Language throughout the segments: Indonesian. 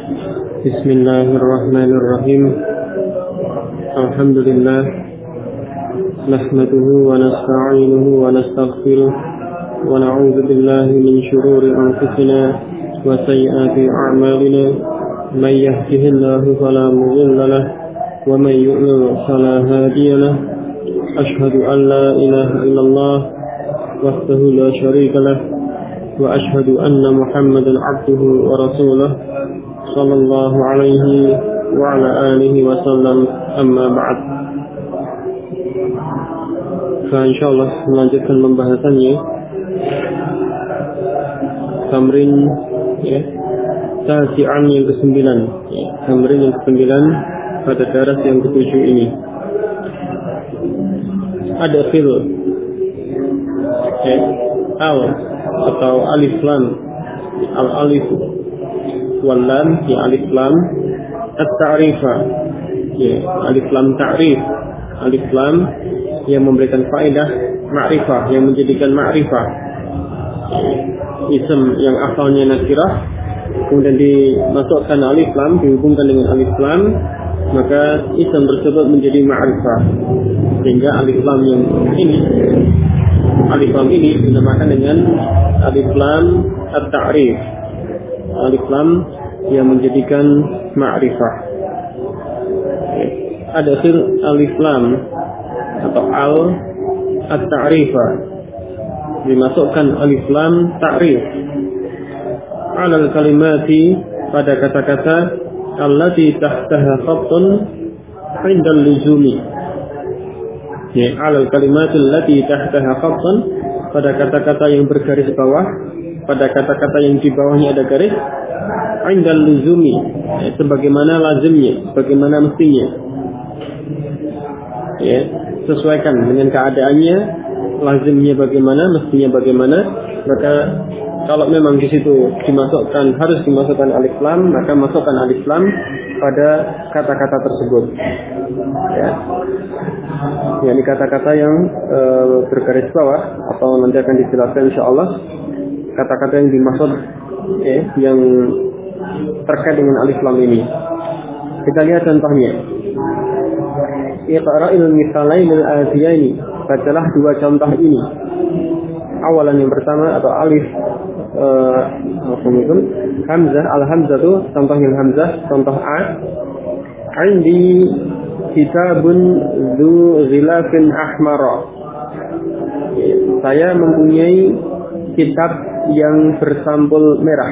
Bismillahirrahmanirrahim. Alhamdulillah. Nahmaduhu wa nasta'inuhu wa nastaghfiruh wa na'udzu billahi min shururi anfusina wa sayyiati a'malina. May yahdihillahu fala mudilla lahu wa may yudlil fala hadiya lahu. Ashhadu an la ilaha illallah wahdahu la syarika lahu wa ashhadu anna Muhammadan 'abduhu wa rasuluh sallallahu alaihi wa ala alihi wa sallam, amma ba'd. Insyaallah melanjutkan pembahasannya tamrin tasi'an yang ke-9, tamrin yang ke-9 pada daras yang ke-7 ini. Ada fil al atau alif lam, al alif wal lam, alif lam at-ta'rifa, alif lam ta'rif, alif lam yang memberikan faedah ma'rifah, yang menjadikan ma'rifah. Ism yang asalnya nakirah kemudian dimasukkan alif lam, dihubungkan dengan alif lam, maka ism tersebut menjadi ma'rifah. Sehingga alif lam yang ini, alif lam ini dinamakan dengan alif lam at-ta'rif, alif lam yang menjadikan ma'rifah. Ada alif lam atau al at-ta'rifa, dimasukkan alif lam ta'rif alal kalimati, pada kata-kata allati tahtaha khattun indal luzumi, alal kalimati allati tahtaha khattun, pada kata-kata yang bergaris bawah, pada kata-kata yang di bawahnya ada garis, indal luzumi, sebagaimana lazimnya, bagaimana mestinya, sesuaikan dengan keadaannya, lazimnya bagaimana, mestinya bagaimana. Maka kalau memang di situ harus dimasukkan alif lam, maka masukkan alif lam pada kata-kata tersebut. Ini kata-kata yang bergaris bawah, atau nanti akan dijelaskan insyaallah kata-kata yang dimaksud yang terkait dengan alif lam ini. Kita lihat contohnya. Iqra'il misalain al-atiyaini, bacalah dua contoh ini. Awalan yang pertama atau alif hamzah, al-hamzah itu contoh yang hamzah, contoh a. Indi kitabun dzu ghilafin ahmara, saya mempunyai kitab yang bersampul merah.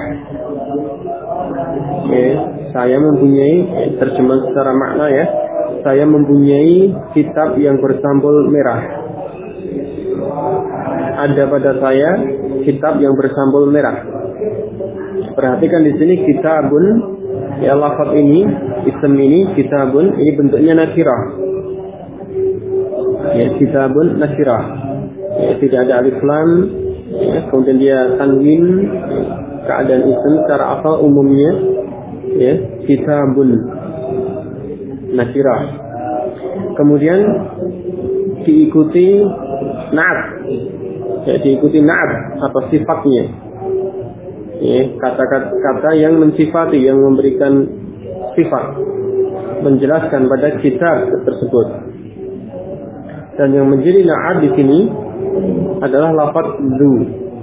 Saya mempunyai, terjemah secara makna ya, saya mempunyai kitab yang bersampul merah. Ada pada saya kitab yang bersampul merah. Perhatikan di sini kitabun, lafaz ini, ism ini kitabun, ini bentuknya nakirah. Kitabun nakirah. Tidak ada alif lam, kemudian dia tanwin, keadaan ism secara asal umumnya kitabun nakirah. Kemudian diikuti na'at, diikuti na'at atau sifatnya, kata-kata yang mensifati, yang memberikan sifat, menjelaskan pada kitab tersebut. Dan yang menjadi na'at di sini adalah lafaz dzu,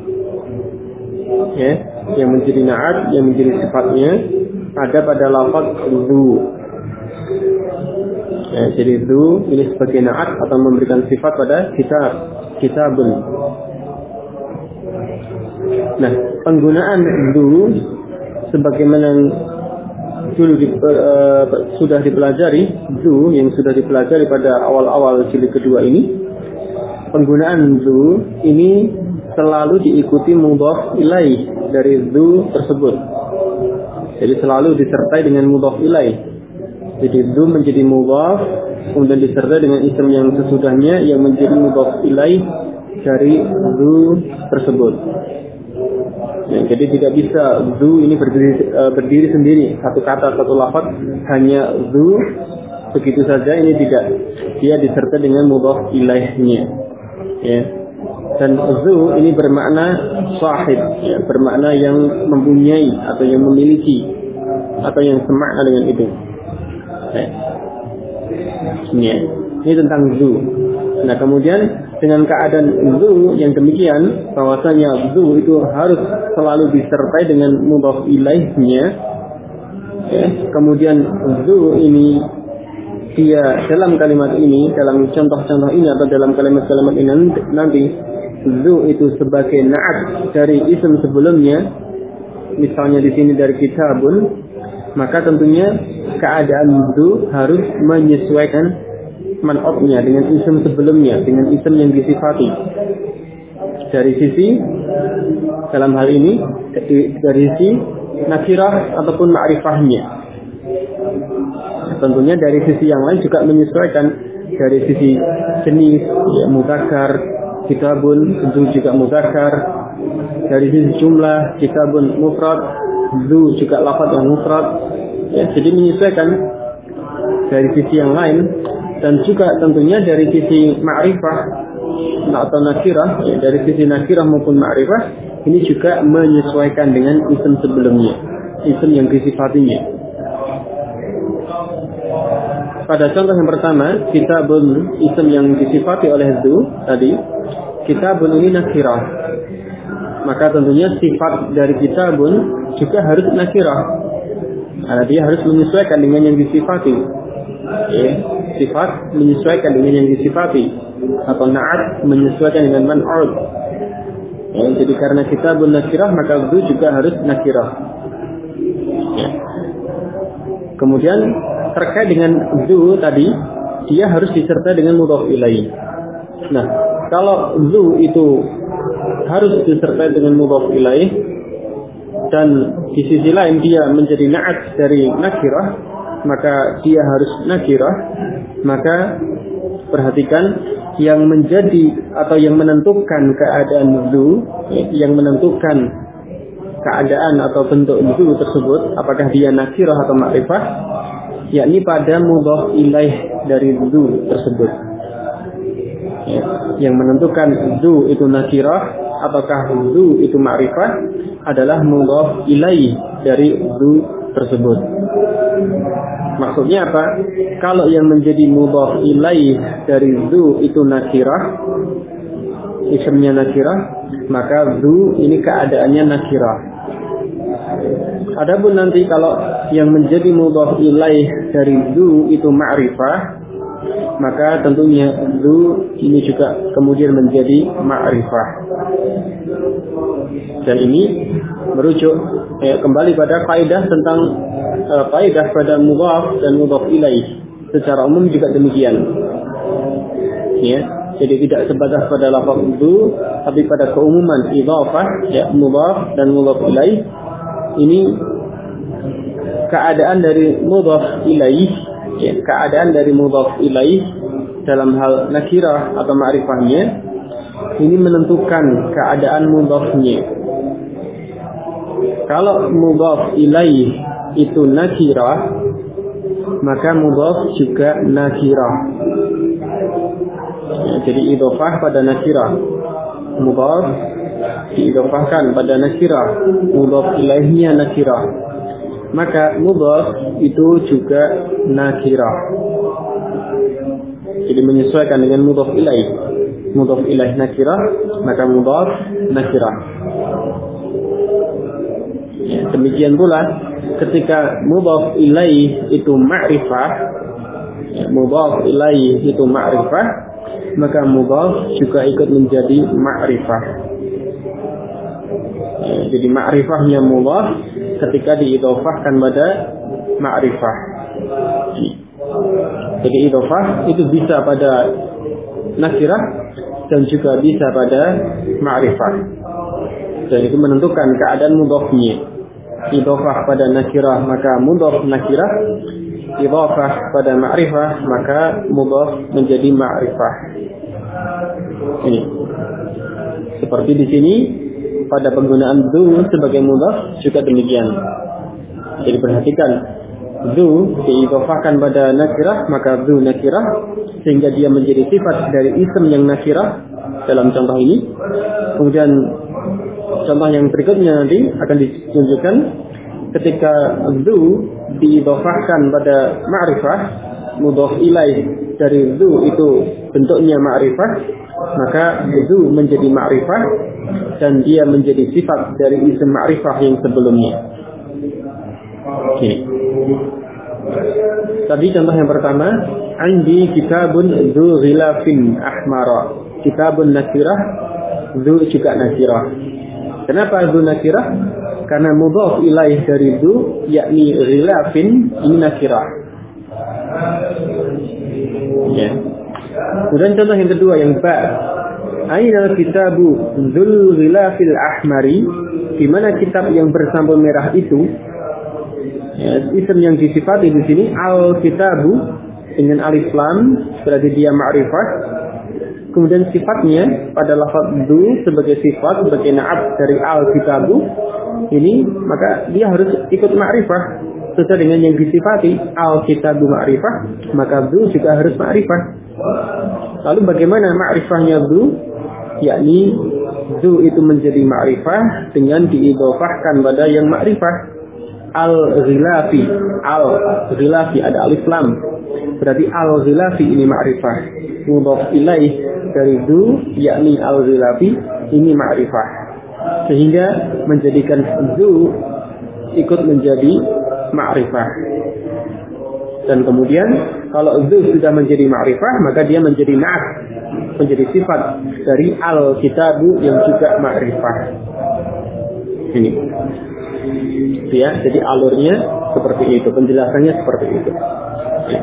yang menjadi na'at, yang menjadi sifatnya ada pada lafaz dzu. Jadi dzu ini sebagai na'at atau memberikan sifat pada kitabun. Nah, penggunaan dzu sebagaimana dulu sudah dipelajari, dzu yang sudah dipelajari pada awal-awal jilid kedua ini, penggunaan dzu ini selalu diikuti mudhaf ilaih dari dzu tersebut. Jadi selalu disertai dengan mudhaf ilaih. Jadi dzu menjadi mudhaf, kemudian disertai dengan isim yang sesudahnya yang menjadi mudhaf ilaih dari dzu tersebut. Jadi tidak bisa dzu ini berdiri sendiri, satu kata, satu lafaz, hanya dzu begitu saja, ini tidak. Dia disertai dengan mudhaf ilaihnya. Dan dzu ini bermakna sahib, bermakna yang mempunyai atau yang memiliki. atau yang semakna dengan itu. Ini tentang zu. Nah, kemudian dengan keadaan zu yang demikian, bahwasanya zu itu harus selalu disertai dengan mudhaf ilaihnya. Kemudian zu ini dia dalam kalimat ini, dalam contoh-contoh ini atau dalam kalimat-kalimat ini nanti zu itu sebagai na'at dari isim sebelumnya. Misalnya di sini dari kitabun, maka tentunya keadaan zu harus menyesuaikan man'otnya dengan isim sebelumnya, dengan isim yang disifati. Dari sisi dalam hal ini dari sisi nakirah ataupun ma'rifahnya. Tentunya dari sisi yang lain juga menyesuaikan, dari sisi jenis, ya, mudzakkar, kitabun tentu juga mudzakkar. Dari sisi jumlah, kitabun mufrad, zu juga lafaz yang mufrad. Ya, jadi menyesuaikan dari sisi yang lain, dan juga tentunya dari sisi ma'rifah atau nakirah, ya, dari sisi nakirah maupun ma'rifah ini juga menyesuaikan dengan isim sebelumnya, isim yang disifatinya. Pada contoh yang pertama, kitabun isim yang disifati oleh zu tadi, kitabun ini nakirah, maka tentunya sifat dari kitabun juga harus nakirah, karena dia harus menyesuaikan dengan yang disifati. Ya, sifat menyesuaikan dengan yang disifati, atau na'at menyesuaikan dengan man'ud. Ya, jadi karena kitabun nakirah, maka zu juga harus nakirah. Ya. Kemudian terkait dengan zu tadi, dia harus disertai dengan mudhaf ilaih. Nah, kalau zu itu harus disertai dengan mudhaf ilaih, dan di sisi lain dia menjadi na'at dari nakirah, maka dia harus nakirah. Maka perhatikan, yang menjadi atau yang menentukan keadaan zu, yang menentukan keadaan atau bentuk zu tersebut, apakah dia nakirah atau ma'rifah, yakni pada mudhaf ilaih dari zu tersebut. Ya, yang menentukan zu itu nakirah ataukah zu itu ma'rifah adalah mudhaf ilaih dari zu tersebut. Maksudnya apa? Kalau yang menjadi mudhaf ilaih dari zu itu nakirah, isimnya nakirah, maka zu ini keadaannya nakirah. Adapun nanti kalau yang menjadi mudhaf ilaih dari zu itu ma'rifah, maka tentunya zu ini juga kemudian menjadi ma'rifah. Dan ini merujuk kembali pada kaidah tentang kaidah pada mudhaf dan mudhaf ilaih. Secara umum juga demikian. Ya, jadi tidak sebatas pada lafaz zu, tapi pada keumuman idhafah, ya, mudhaf dan mudhaf ilaih. Ini keadaan dari mudhaf ilaih, ya, keadaan dari mudhaf ilaih dalam hal nakirah atau ma'rifahnya ini menentukan keadaan mudhafnya. Kalau mudhaf ilaih itu nakirah, maka mudhaf juga nakirah. Ya, jadi idhofah pada nakirah, mudhaf diidhofahkan pada nakirah, mudhaf ilaihnya nakirah, maka mudhaf itu juga nakirah. Jadi menyesuaikan dengan mudhaf ilaih. Mudhaf ilaih nakirah, maka mudhaf nakirah. Ya, demikian pula ketika mudhaf ilaih itu ma'rifah, ya, mudhaf ilaih itu ma'rifah, maka mudhaf juga ikut menjadi ma'rifah. Ya, jadi ma'rifahnya mudhaf ketika diidhofahkan pada ma'rifah. Jadi idhofah itu bisa pada nakirah dan juga bisa pada ma'rifah. Dan itu menentukan keadaan mudhafnya. Idhofah pada nakirah maka mudhaf nakirah, idhofah pada ma'rifah maka mudhaf menjadi ma'rifah. Ini seperti di sini pada penggunaan zu sebagai mudhaf juga demikian. Jadi perhatikan, zu diidhofahkan pada nakirah maka zu nakirah, sehingga dia menjadi sifat dari isim yang nakirah dalam contoh ini. Kemudian contoh yang berikutnya nanti akan ditunjukkan ketika dzu diidhofahkan pada ma'rifah, mudhof ilaih dari dzu itu bentuknya ma'rifah, maka dzu menjadi ma'rifah dan dia menjadi sifat dari isim ma'rifah yang sebelumnya. Oke. Tadi contoh yang pertama, indi kitabun dzu ghilafin ahmara. Kitabun nakirah, dzu juga nakirah. Kenapa dzu nakirah? Karena mudhof ilaih dari dzu yakni ghilafin ini nakirah. Ya. Kemudian contoh yang kedua yang ba. Ainal kitabu dzul ghilafil ahmari, di mana kitab yang bersampul merah itu? Ya, isim yang disifati di sini al-kitabu dengan alif lam berarti dia ma'rifah. Kemudian sifatnya pada lafaz dzu sebagai sifat sebagai na'at dari al-kitabu ini, maka dia harus ikut ma'rifah sesuai dengan yang disifati al-kitabu ma'rifah, maka dzu juga harus ma'rifah. Lalu bagaimana ma'rifahnya dzu? Yakni dzu itu menjadi ma'rifah dengan diidhofahkan pada yang ma'rifah. Al-ghilafi, al-ghilafi ada alif lam, berarti al-ghilafi ini ma'rifah. Mudhof ilaih dari dzu yakni al-ghilafi ini ma'rifah, sehingga menjadikan dzu ikut menjadi ma'rifah. Dan kemudian kalau dzu sudah menjadi ma'rifah, maka dia menjadi na'at, menjadi sifat dari al-kitabu yang juga ma'rifah. Ini ya, jadi alurnya seperti itu, penjelasannya seperti itu. Ya.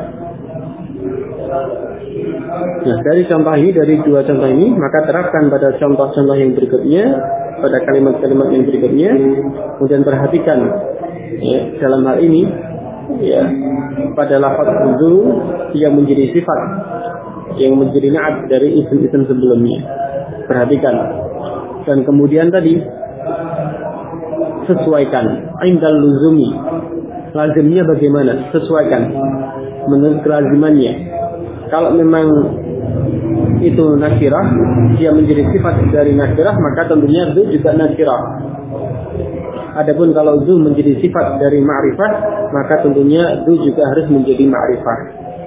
Nah, dari contoh ini, dari dua contoh ini, maka terapkan pada contoh-contoh yang berikutnya, pada kalimat-kalimat yang berikutnya. Kemudian perhatikan ya, dalam hal ini ya, pada lafaz dzu yang menjadi sifat, yang menjadi na'at dari isim-isim sebelumnya. Perhatikan. Dan kemudian tadi sesuaikan indal luzumi, lazimnya bagaimana, sesuaikan menurut kelazimannya. Kalau memang itu nakirah, dia menjadi sifat dari nakirah, maka tentunya dzu juga nakirah. Adapun kalau dzu menjadi sifat dari ma'rifah, maka tentunya dzu juga harus menjadi ma'rifah.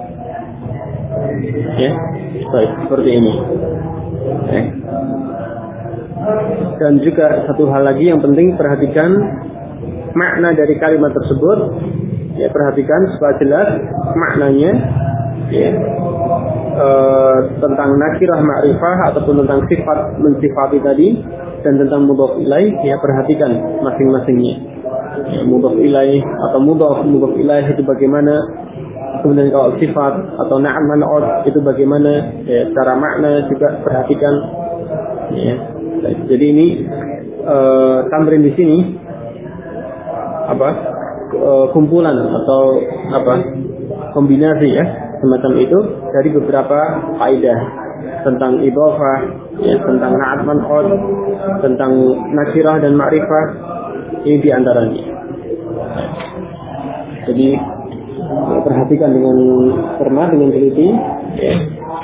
Ya, baik, seperti ini. Dan juga satu hal lagi yang penting, perhatikan makna dari kalimat tersebut. Ya, perhatikan supaya jelas maknanya. Ya, tentang nakirah ma'rifah ataupun tentang sifat mensifati tadi, dan tentang mudhof ilaih. Ya, perhatikan masing-masingnya. Ya, mudhof ilaih atau mudhof ilaih itu bagaimana? Kemudian kalau sifat atau na'at man'ut itu bagaimana? Ya, secara makna juga perhatikan. Ya. Jadi ini tamrin di sini kumpulan atau kombinasi ya semacam itu dari beberapa kaidah tentang idhofah, ya, tentang na'at man'ut, tentang nakirah dan ma'rifah, ini diantaranya. Jadi perhatikan dengan cermat, dengan teliti. Ya.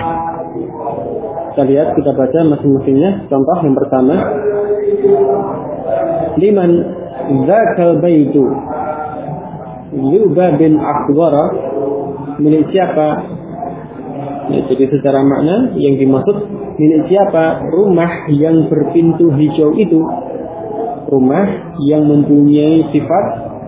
Kita lihat, kita baca masing-masingnya. Contoh yang pertama, liman zakal baitu Yuba bin Akhwara, milik siapa? Ya, jadi secara makna yang dimaksud milik siapa rumah yang berpintu hijau itu? Rumah yang mempunyai sifat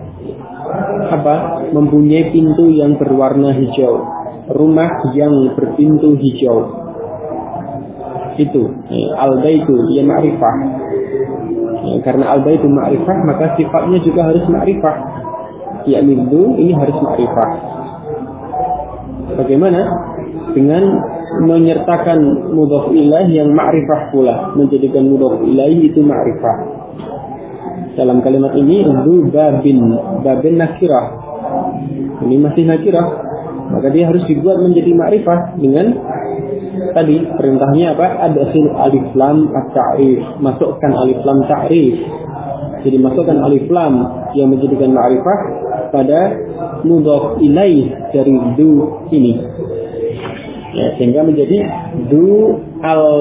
mempunyai pintu yang berwarna hijau. Rumah yang berpintu hijau. Itu al-baitu ya ma'rifah. Ya, karena al-baitu ma'rifah, maka sifatnya juga harus ma'rifah. Yakni itu ini harus ma'rifah. Bagaimana? Dengan menyertakan mudhof ilaih yang ma'rifah pula, menjadikan mudhof ilaih itu ma'rifah. Dalam kalimat ini babin nakirah. Ini masih nakirah, maka dia harus dibuat menjadi ma'rifah dengan tadi perintahnya adkhil alif lam at-ta'rif, masukkan alif lam ta'rif. Jadi masukkan alif lam yang menjadikan ma'rifah pada mudhof ilaih dari dzu ini. Ya, sehingga menjadi dzu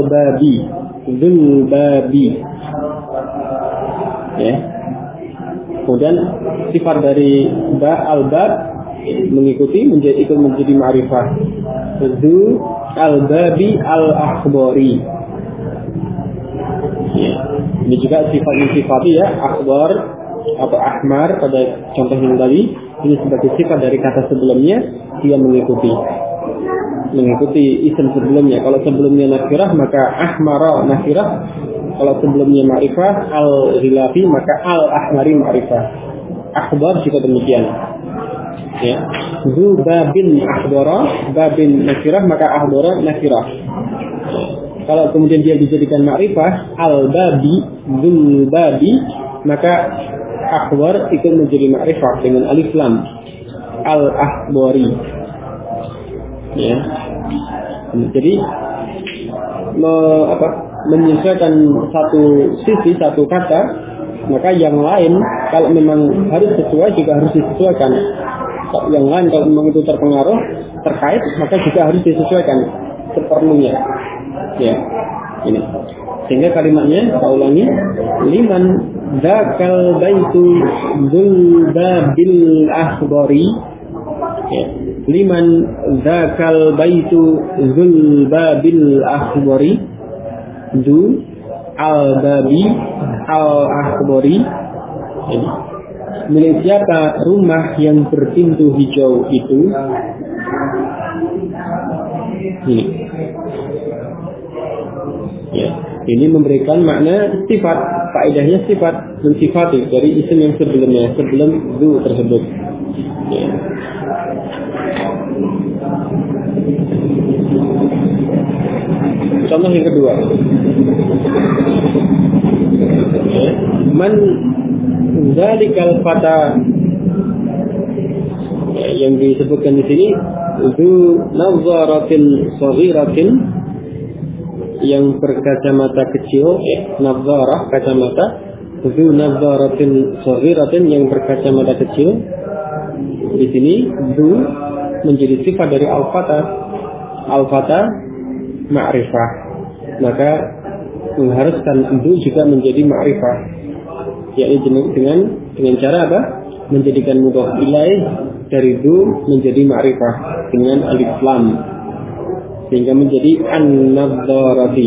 al-babi, dzul babi. Ya. Kemudian sifat dari al-bab mengikuti ikut menjadi ma'rifah. Zu al-babi al-akhbari. Ya. Ini juga sifat-sifati ya, akhbar atau ahmar pada contoh yang tadi. Ini sebagai sifat dari kata sebelumnya, dia mengikuti isim sebelumnya. Kalau sebelumnya nakirah maka ahmara nakirah. Kalau sebelumnya ma'rifah al-ghilafi maka al-ahmari ma'rifah. Akhbar juga demikian. Ya. Zu babin akhbara, babin nakirah maka akhbara nakirah. Kalau kemudian dia dijadikan ma'rifah al-babi, zul babi, maka akhbar ikut menjadi ma'rifah dengan alif lam al-akhbari. Ya. Jadi menyesuaikan satu sisi, satu kata, maka yang lain kalau memang harus sesuai juga harus disesuaikan. Yang lain kalau memang itu terpengaruh, terkait, maka juga harus disesuaikan seperlunya. Ya, ini. Sehingga kalimatnya, saya ulangi, liman dzakal baitu dzul babil akhbari. Ya. Liman dzakal baitu dzul babil akhbari. Du al-babi al-akhbari. Ini. Milik siapa rumah yang berpintu hijau itu? Ini. Ya, ini memberikan makna sifat, faedahnya sifat mensifati dari isim yang sebelumnya, sebelum du tersebut. Ya. Contoh yang kedua. Ya. Man zalikal fata, ya, yang disebutkan di sini du nazaratin saghiratin, yang berkacamata kecil, nazarah kacamata, du nazaratin saghiratin yang berkacamata kecil. Di sini du menjadi sifat dari al-fata ma'rifah, maka mengharuskan du juga menjadi ma'rifah, yaitu dengan cara apa? Menjadikan mudhof ilaih dari du menjadi ma'rifah dengan alif lam, sehingga menjadi an-nadzarati.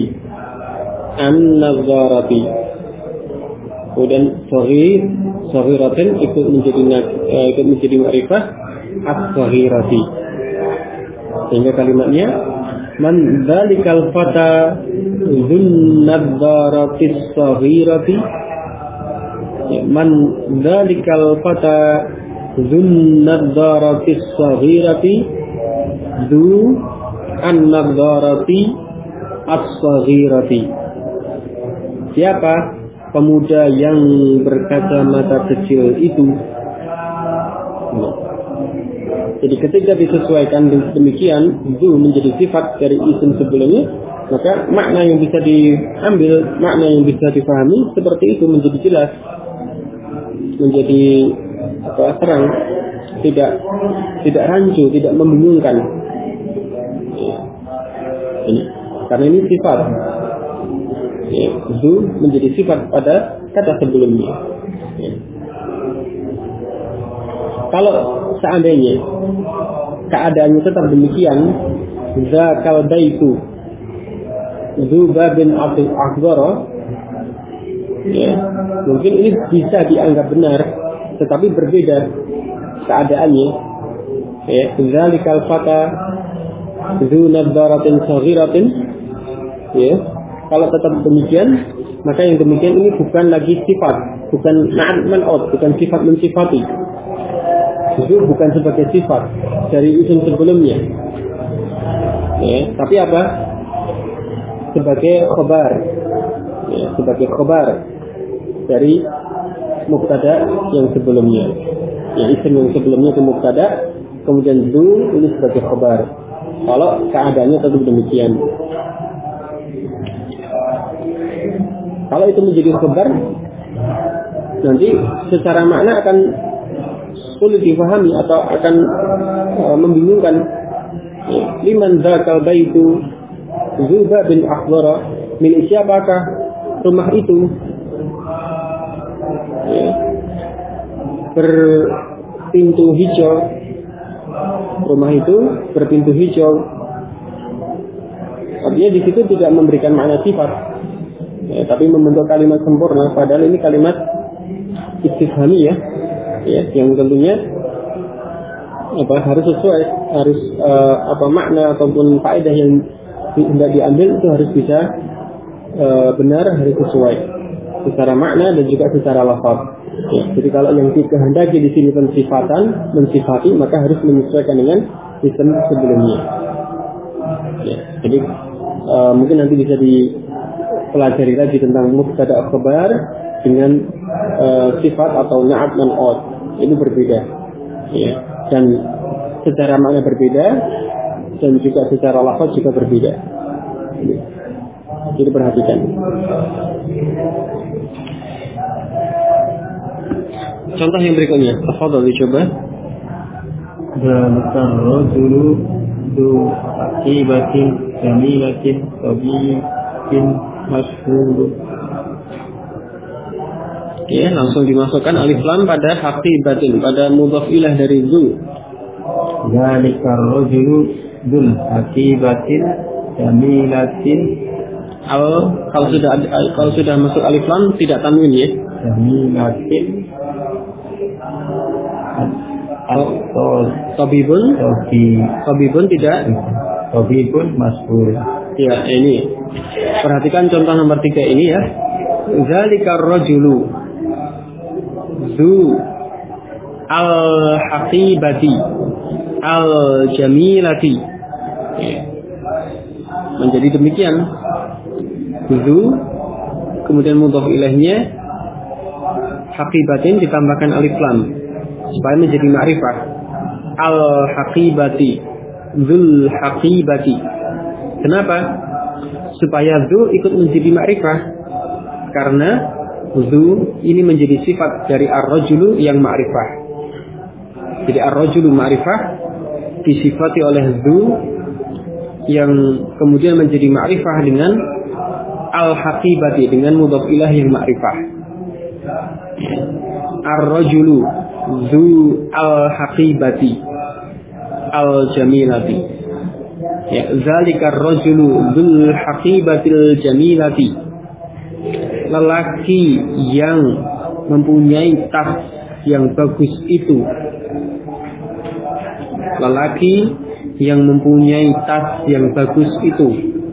Kemudian saghiratin ikut menjadi ma'rifah as-saghirati, sehingga kalimatnya man dzalikal fata dzun nadzaratis saghirati. Man dzalikal fata dzun nadzaratis saghirati du an-nadzarati as-saghirati. Siapa pemuda yang berkacamata kecil itu? Jadi ketika disesuaikan demikian, du menjadi sifat dari isim sebelumnya, maka makna yang bisa diambil, makna yang bisa dipahami seperti itu menjadi jelas, menjadi terang, tidak rancu, tidak membingungkan. Ini karena ini sifat. Du menjadi sifat pada kata sebelumnya. Kalau seandainya keadaannya tetap demikian, zakal baitu du babin akhbara, ya, mungkin ini bisa dianggap benar, tetapi berbeda keadaannya. Ya, zalikal fata du nadzaratin saghiratin. Ya, kalau tetap demikian, maka yang demikian ini bukan lagi sifat, bukan man'ut, bukan sifat mensifati. Itu bukan sebagai sifat dari isim sebelumnya, ya, tapi apa? Sebagai khobar, ya, sebagai khobar dari mubtada yang sebelumnya. Ya, isim yang sebelumnya itu mubtada, kemudian du ini sebagai khobar. Kalau keadaannya tetap demikian. Kalau itu menjadi khobar, nanti secara makna akan sulit difahami atau akan membingungkan. Liman dzakal baitu Zuba bin Akhbara, milik siapakah rumah itu? Ya. berpintu hijau. Rumah itu berpintu hijau. Artinya di situ tidak memberikan makna sifat, ya, tapi membentuk kalimat sempurna. Padahal ini kalimat istifhamiyah, ya, yang tentunya harus sesuai, harus makna ataupun faedah yang hendak diambil itu harus bisa benar, harus sesuai secara makna dan juga secara lafaz. Ya, jadi kalau yang dikehendaki di sini pensifatan, mensifati, maka harus menyesuaikan dengan sistem sebelumnya. Ya, jadi mungkin nanti bisa dipelajari lagi tentang mubtada khabar dengan sifat atau na'at man'ut. Ini berbeda. Ya, dan secara makna berbeda dan juga secara lafaz juga berbeda. Jadi perhatikan. Contoh yang berikutnya, tafadhol dicoba. Dzalika rajulu du aqibatin jamilatin tabiin masyhur. Ya, langsung dimasukkan alif lam pada haqibatin, pada mudhaf ilah dari zu. Dzalika rajulu dul aqibatin jamilatin. Kalau sudah masuk alif lam tidak tanwin ya. Jamilatin Tabibun tidak. Tabibun masyhur. Ya, ini. Perhatikan contoh nomor 3 ini ya. Zalika rajulu zu al-haqibati al-jamilati. Ya. Menjadi demikian. Zu kemudian mudhaf ilaihnya haqibatin ditambahkan alif lam supaya menjadi ma'rifah. Al-haqibati, dzul haqibati. Kenapa? Supaya dzu ikut menjadi ma'rifah. Karena dzu ini menjadi sifat dari ar-rajulu yang ma'rifah. Jadi ar-rajulu ma'rifah disifati oleh dzu yang kemudian menjadi ma'rifah dengan al-haqibati, dengan mudhaf ilah yang ma'rifah. Ar-rajulu dzu al-haqibati al-jamilati. Ya, zalika ar-rajulu dzul haqibatil jamilati. Lelaki yang mempunyai tas yang bagus itu. Lelaki yang mempunyai tas yang bagus itu.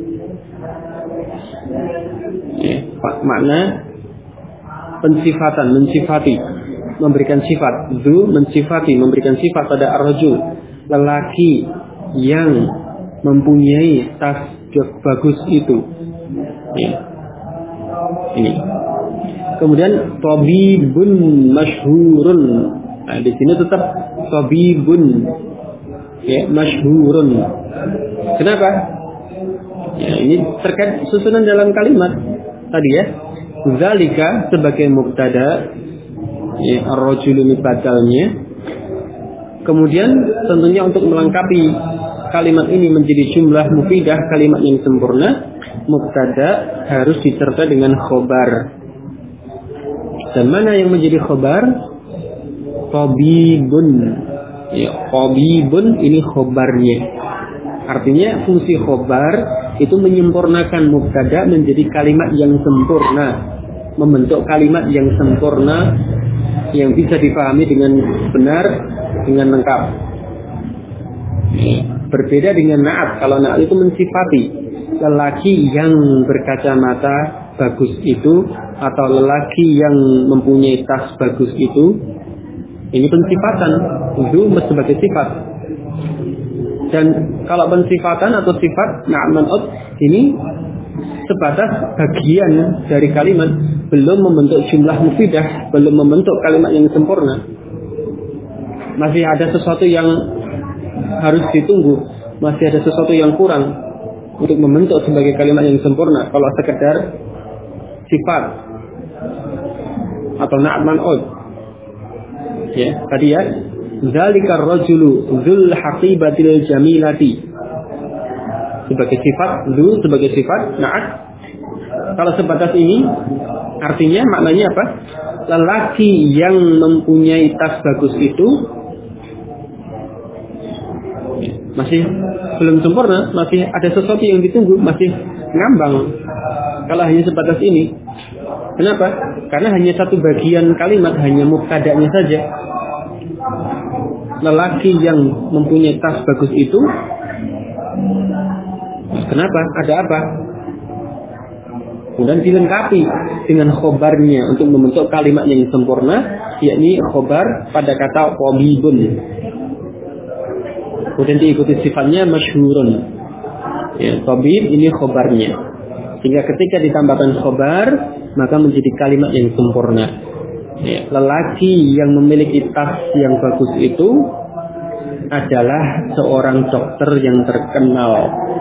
Ya, makna pensifatan, mensifati, memberikan sifat. Dzu mensifati, memberikan sifat pada ar-rajul, lelaki yang mempunyai tas bagus itu. Ya. Ini. Kemudian tabibun masyhurun. Nah, di sini tetap tabibun, ya, masyhurun. Kenapa? Ya, ini terkait susunan dalam kalimat tadi ya. Zalika sebagai mubtada, ya, ar-rajulu ini badalnya. Kemudian tentunya untuk melengkapi kalimat ini menjadi jumlah mufidah, kalimat yang sempurna, mubtada harus disertai dengan khobar. Dan mana yang menjadi khobar? Tabibun. Ya, tabibun ini khobarnya. Artinya fungsi khobar itu menyempurnakan mubtada menjadi kalimat yang sempurna, membentuk kalimat yang sempurna yang bisa dipahami dengan benar, dengan lengkap. Berbeda dengan na'at. Kalau na'at itu mensifati lelaki yang berkacamata bagus itu atau lelaki yang mempunyai tas bagus itu. Ini pensifatan, itu sebagai sifat. Dan kalau pensifatan atau sifat na'at man'ut ini sebatas bagian dari kalimat, belum membentuk jumlah mufidah, belum membentuk kalimat yang sempurna. Masih ada sesuatu yang harus ditunggu, masih ada sesuatu yang kurang untuk membentuk sebagai kalimat yang sempurna. Kalau sekedar sifat atau na'at man'ut, ya tadi ya, zalika ar-rajulu dzul haqibatil jamilati sebagai sifat, dzu sebagai sifat na'at. Kalau sebatas ini artinya maknanya apa? lelaki yang mempunyai tas bagus itu masih belum sempurna, masih ada sesuatu yang ditunggu, masih ngambang. Kalau hanya sebatas ini, kenapa? Karena hanya satu bagian kalimat, hanya mubtada'nya saja. Lelaki yang mempunyai tas bagus itu, kenapa? Ada apa? Kemudian dilengkapi dengan khobarnya untuk membentuk kalimat yang sempurna, yakni khobar pada kata tabibun. Kemudian diikuti sifatnya masyhurun. Ya, tabib ini khobarnya. Sehingga ketika ditambahkan khobar, maka menjadi kalimat yang sempurna. Ya, lelaki yang memiliki tas yang bagus itu adalah seorang dokter yang terkenal.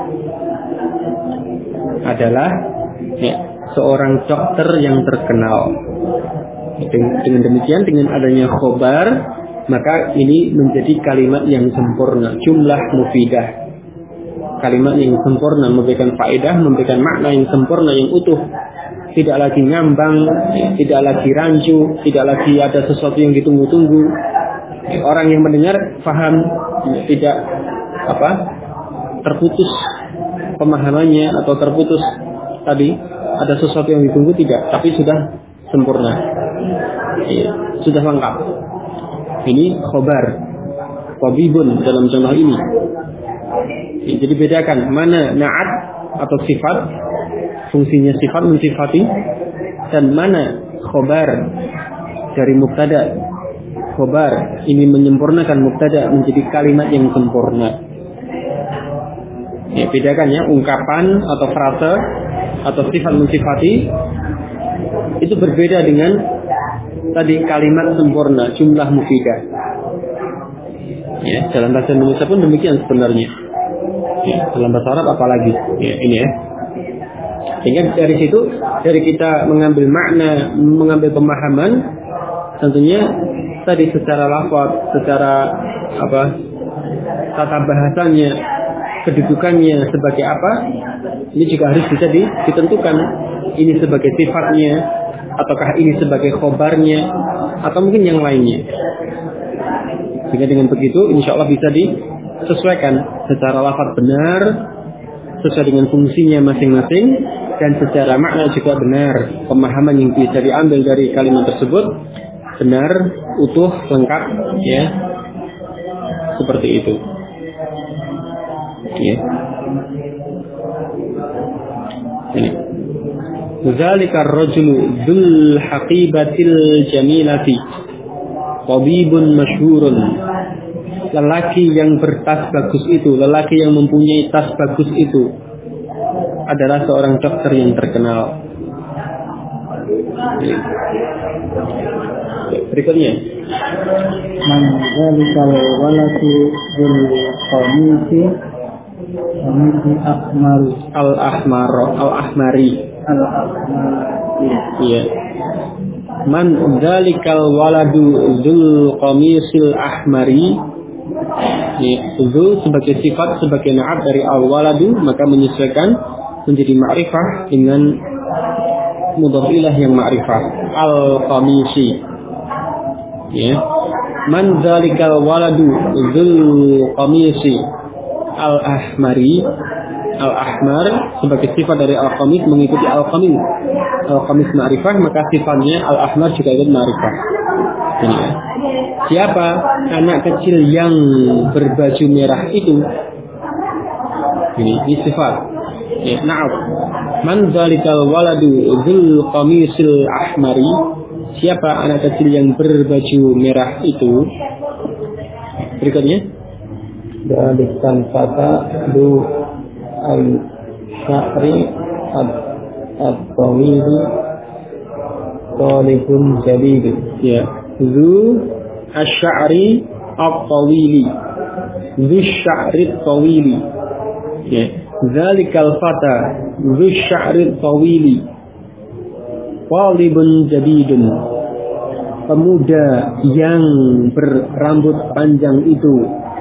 Adalah seorang dokter yang terkenal. Dengan demikian, dengan adanya khobar, maka ini menjadi kalimat yang sempurna, jumlah mufidah. Kalimat yang sempurna, memberikan faedah, memberikan makna yang sempurna, yang utuh. Tidak lagi ngambang, tidak lagi rancu, tidak lagi ada sesuatu yang ditunggu-tunggu. Orang yang mendengar paham, tidak terputus pemahamannya atau terputus tadi ada sesuatu yang ditunggu, tidak, tapi sudah sempurna, sudah lengkap. Ini khobar, tabibun dalam contoh ini. Jadi bedakan mana na'at atau sifat, fungsinya sifat mensifati, dan mana khobar dari mubtada. Khobar ini menyempurnakan mubtada menjadi kalimat yang sempurna. Ya, bedakan ya, ungkapan atau frase atau sifat mensifati itu berbeda dengan tadi kalimat sempurna, jumlah mufidah. Ya, dalam bahasa Indonesia pun demikian sebenarnya. Ya, dalam bahasa Arab apalagi. Ya, ini ya. Sehingga dari situ, dari kita mengambil makna, mengambil pemahaman, tentunya tadi secara lafaz, secara tata bahasanya, kedudukannya sebagai apa, ini juga harus bisa ditentukan. Ini sebagai sifatnya, ataukah ini sebagai khobarnya, atau mungkin yang lainnya. Sehingga dengan begitu, insya Allah bisa disesuaikan secara lafaz benar, sesuai dengan fungsinya masing-masing, dan secara makna juga benar. Pemahaman yang bisa diambil dari kalimat tersebut benar, utuh, lengkap, ya, seperti itu. Ya. Ini. Zalika ar-rajulu dzul haqibatil jamilati tabibun masyhurun. Lelaki yang bertas bagus itu, lelaki yang mempunyai tas bagus itu adalah seorang dokter yang terkenal. Ini. Berikutnya, man zalikal waladu dzul qamisi al-ahmari. Iya. Man dzalikal waladu dzul qamisil ahmari. Dzul sebagai sifat, sebagai na'at dari al-waladu, maka menyesuaikan menjadi ma'rifah dengan mudhaf ilah yang ma'rifah, al-qamisi. Ya. Man dzalikal waladu dzul qamisi al-ahmari. Al-ahmar sebagai sifat dari al-qamis mengikuti al-qamis. Al-qamis ma'rifah, maka sifatnya al-ahmar juga ikut ma'rifah. Ini ya. Siapa anak kecil yang berbaju merah itu? Ini sifat. Ya, na'am. Man dzalikal waladu dzul qamisil ahmari. Siapa anak kecil yang berbaju merah itu? Berikutnya. Dzalikal fata du al-sya'ri at-tawili talibun jadid. Ya, zu asy-sya'ri at-tawili. Zu asy-sya'ri at-tawili. Ya, zalikal fata zu asy-sya'ri at-tawili talibun jadidun. Pemuda yang berambut panjang itu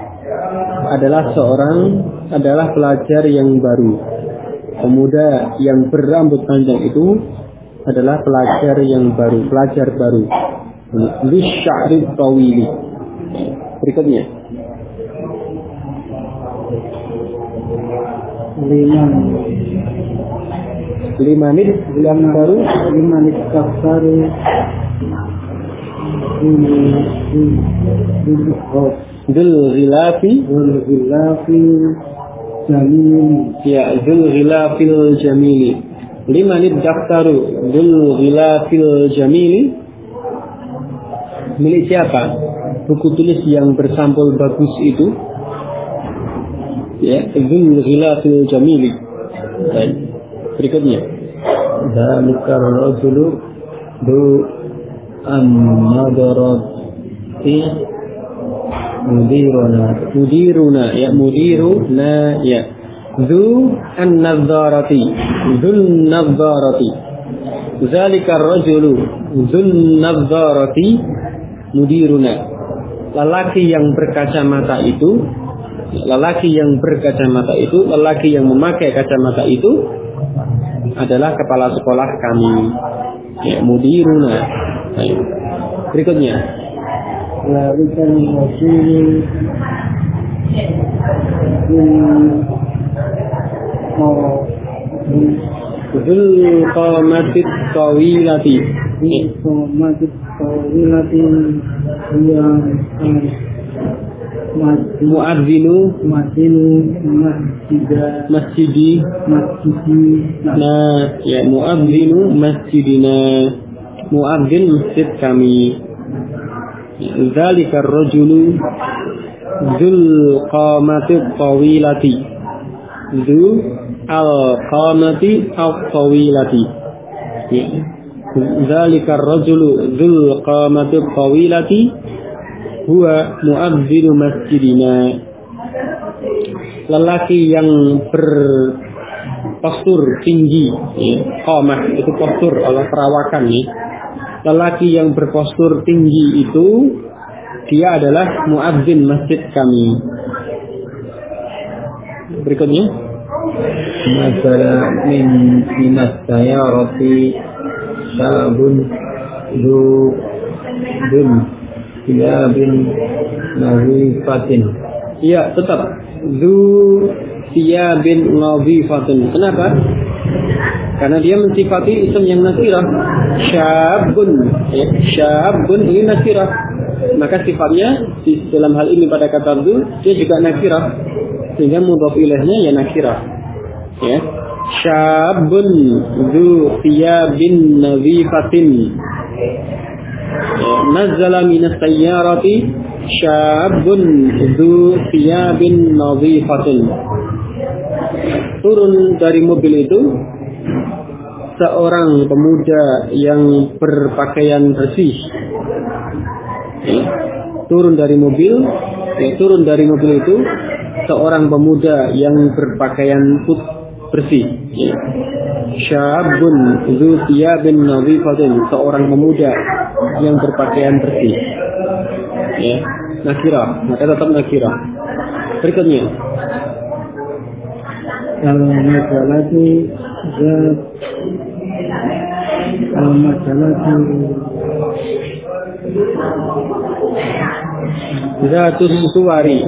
adalah pelajar yang baru. Pemuda yang berambut panjang itu adalah pelajar yang baru, pelajar baru. Lisya'ri tawili. Berikutnya. Limanit daftaru Dzul Ghilafi Jamili. Ya, Dzul Ghilafil Jamili. Limanid daftaru Dzul Ghilafil Jamili. Milik siapa buku tulis yang bersampul bagus itu? Ya, Dzul Ghilafil Jamili. Baik. Berikutnya. Dzalikar rajulu du an-nadarati mudiruna ya Dzu an-nadarati dzun nadarati. Dzalikar rajulu dzun nadarati mudiruna. Lelaki yang berkacamata itu, lelaki yang memakai kacamata itu adalah kepala sekolah kami. Ya, mudiruna. Baik. Berikutnya. Dzul qamatit tawilati. Muadzinu masjidi. Nah, ya muadzinu masjidina. Muadzin masjid kami. Dzalikar rajulu dzul qamatit tawilati. Dzul al-qamati at-tawilati. Dzalikar rajulu dzul qamatit tawilati huwa muadzinu masjidina. Lelaki yang berpostur tinggi, qamah itu postur atau perawakan nih. Lelaki yang berpostur tinggi itu dia adalah muadzin masjid kami. Berikutnya. Masalah minas sayarati sabun dun siyabin nazifatin. Iya, tetap Dzu siyabin nazifatin. Kenapa? Karena dia mensifati isim yang nakirah. Syabun, ya, syabun ini nakirah. Maka sifatnya dalam hal ini pada kata dzu dia juga nakirah. Sehingga mudhaf ilaihnya ya nakirah. Ya. Syabun dzu thiyabin nazifatin. Ya, nazzala minas sayyarati syabun dzu thiyabin nazifatin. Turun dari mobil itu seorang pemuda yang berpakaian bersih. Ya. Turun dari mobil itu seorang pemuda yang berpakaian bersih. Ya. Syabun dzu thiyabin nazifatin, seorang pemuda yang berpakaian bersih. Ya, nakirah, maka tetap nakirah. Berikutnya. Zatus suwari.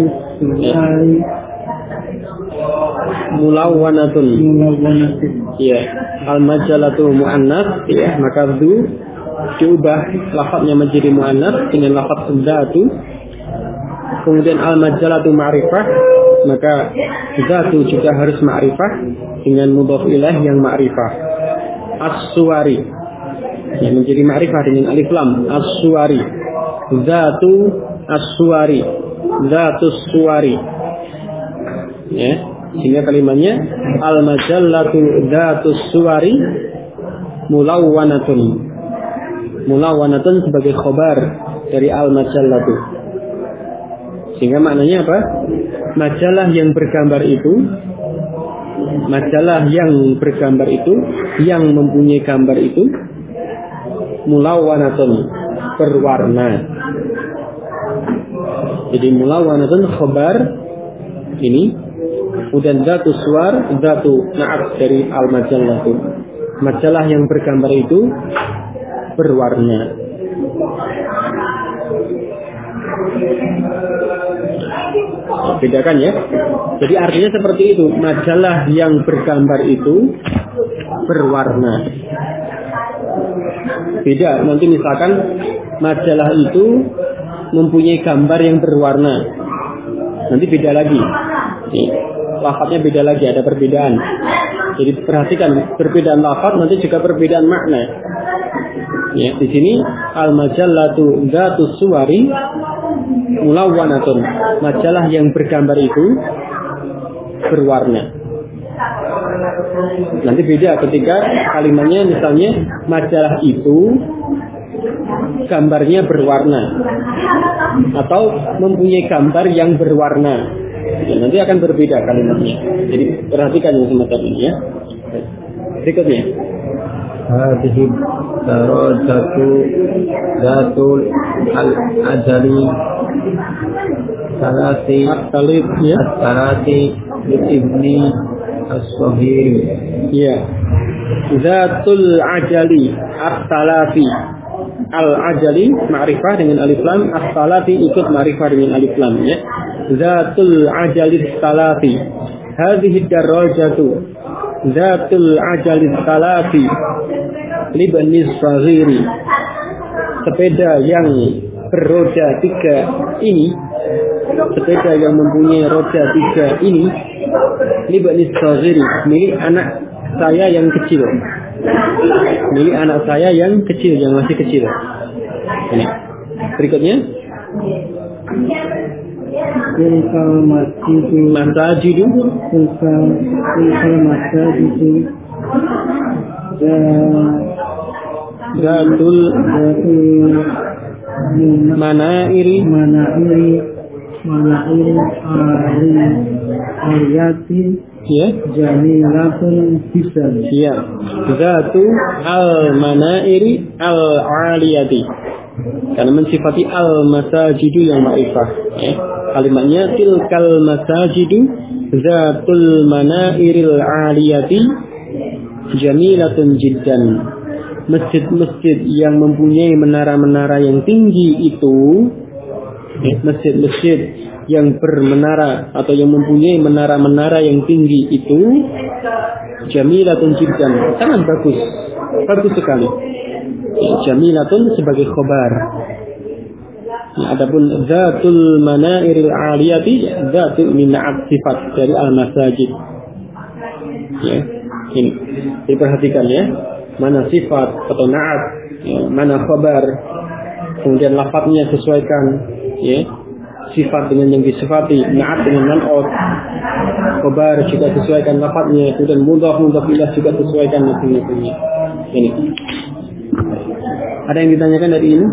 Mulawwanatun. Ya, al-majalatu muannas, ya, maka dzu diubah lafadznya menjadi muannas dengan lafadz zatu. Kemudian al-majalatu ma'rifah, maka zatu juga harus ma'rifah dengan mudhaf ilaih yang ma'rifah. As-suwari, yang menjadi ma'rifah dengan alif lam. As-suwari, zatu as-suwari, zatus suwari. Ya, sehingga kalimatnya al-majallatu zatus suwari mulawwanatun. Mulawwanatun sebagai khobar dari al-majallatu. Sehingga maknanya apa? Majalah yang bergambar itu, yang mempunyai gambar itu mulawwanatun, berwarna. Jadi mulawwanatun khobar ini, kemudian zatu suwar, zatu na'at dari al-majallatu. majalah yang bergambar itu berwarna. Bedakan ya. Jadi artinya seperti itu, majalah yang bergambar itu berwarna. Beda, nanti misalkan majalah itu mempunyai gambar yang berwarna, nanti beda lagi. Lafadznya beda lagi, ada perbedaan. Jadi perhatikan, perbedaan lafadz nanti juga perbedaan makna. Ya, di sini al-majallatu dzatus suwari mulawwanatun. Majalah yang bergambar itu berwarna. Nanti beda ketika kalimatnya misalnya majalah itu gambarnya berwarna atau mempunyai gambar yang berwarna. Ya, nanti akan berbeda kalimatnya. Jadi perhatikan yang semacam ini ya. Berikutnya. Hadhihi darajatu datul al-ajali salati At-talib ya. salati ibni as-sahih. Ya. Zatul ajali at-talafi. Al-ajali ma'rifah dengan alif lam, at-talafi ikut ma'rifah dengan alif lam ya. Zatul ajali at-talafi. Hadhihi darajatu zatul ajali at-talafi libni as-saghiri. Sepeda yang beroda 3 ini, sepeda yang mempunyai roda 3 ini libni as-saghiri, milik anak saya yang kecil. Milik anak saya yang kecil, yang masih kecil. Ini. Berikutnya. Tilkal masajidu. Tilkal masajidu. Zatul manairi aliyati ya jamilatun bisan. Ya, zatu al-manairi al-aliyati. Karena mensifati al-masajidu yang ma'rifah ya. Kalimatnya tilkal masajidu zatul manairil aliyati jamilatun jiddan. Masjid-masjid yang mempunyai menara-menara yang tinggi itu, masjid-masjid yang bermenara atau yang mempunyai menara-menara yang tinggi itu jamilatun jiddan, sangat bagus, bagus sekali. Jamilatun sebagai khobar. Adapun zatul manairil aliyati zatul min sifat dari al-masajid. Ya, ini diperhatikan ya. Mana sifat atau na'at, ya, mana khabar, kemudian lafadznya sesuaikan, ya, sifat dengan yang disifati, na'at dengan man'ut, khabar juga sesuaikan lafadznya, kemudian mudhaf ilah juga sesuaikan masing-masingnya. Ini. Ada yang ditanyakan dari ini?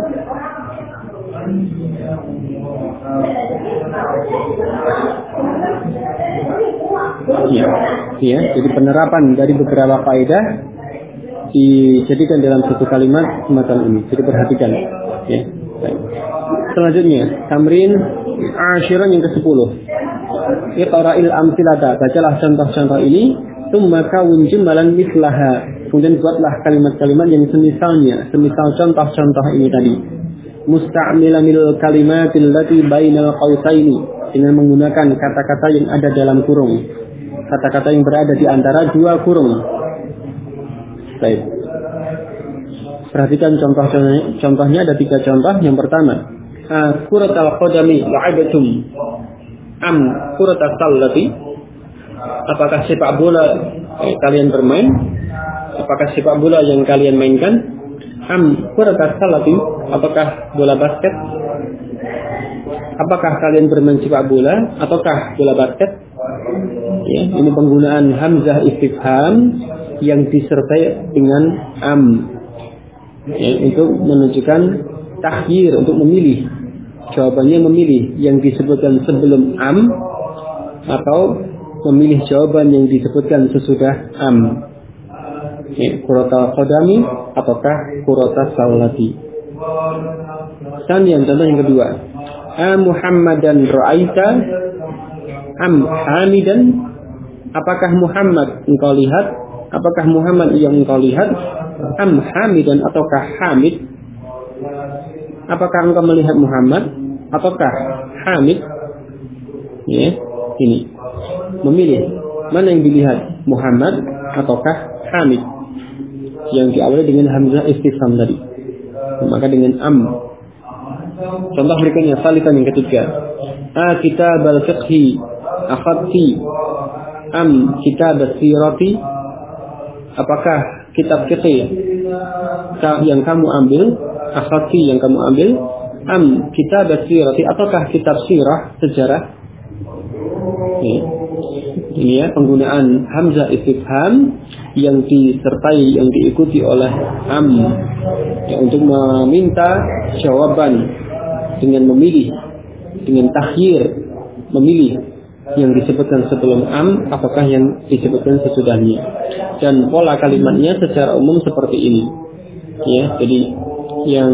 Ya, jadi penerapan dari beberapa faedah dijadikan dalam satu kalimat semacam ini. Jadi perhatikan ya. Selanjutnya tamrin asyiran yang ke-10. Iqra'il amsilata, bacalah contoh-contoh ini, tsumma kawin jumlan mislaha. Kemudian buatlah kalimat-kalimat yang semisalnya, semisal contoh-contoh ini tadi. Musta'milanil kalimatil lati bainal qausaini, dengan menggunakan kata-kata yang ada dalam kurung. Kata-kata yang berada di antara 2 kurung. Baik. Perhatikan contohnya ada 3 contoh. Yang pertama, kuratal qadami la'abatum am kuratas sallati. Apakah sepak bola kalian bermain? Apakah sepak bola yang kalian mainkan? Am kuratas sallati. Apakah bola basket? Apakah kalian bermain sepak bola ataukah bola basket? Ya, ini penggunaan hamzah istifham yang disertai dengan am ya, untuk menunjukkan takhyir, untuk memilih. Jawabannya memilih yang disebutkan sebelum am atau memilih jawaban yang disebutkan sesudah am. Ya, kurata qadami ataukah kurata sallati. Kemudian contoh yang kedua, Muhammadan ra'aita am hamidan. Apakah Muhammad engkau lihat Apakah Muhammad yang engkau lihat? Am Hamidan, ataukah Hamid? Apakah engkau melihat Muhammad ataukah Hamid? Ya, ini memilih mana yang dilihat, Muhammad ataukah Hamid, yang diawali dengan hamzah istifham tadi, maka dengan am. Contoh berikutnya, salisan yang ketiga, kitab al-fiqhi akhadti am kitab as-sirati. Apakah kitab fiqh yang kamu ambil, akhadti yang kamu ambil, am kitab as-sirati, ataukah kitab sirah, sejarah. Ini ya penggunaan hamzah istifham yang disertai, yang diikuti oleh am, ya, untuk meminta jawaban dengan memilih, dengan takhyir, memilih yang disebutkan sebelum am apakah yang disebutkan sesudahnya. Dan pola kalimatnya secara umum seperti ini. Ya, jadi yang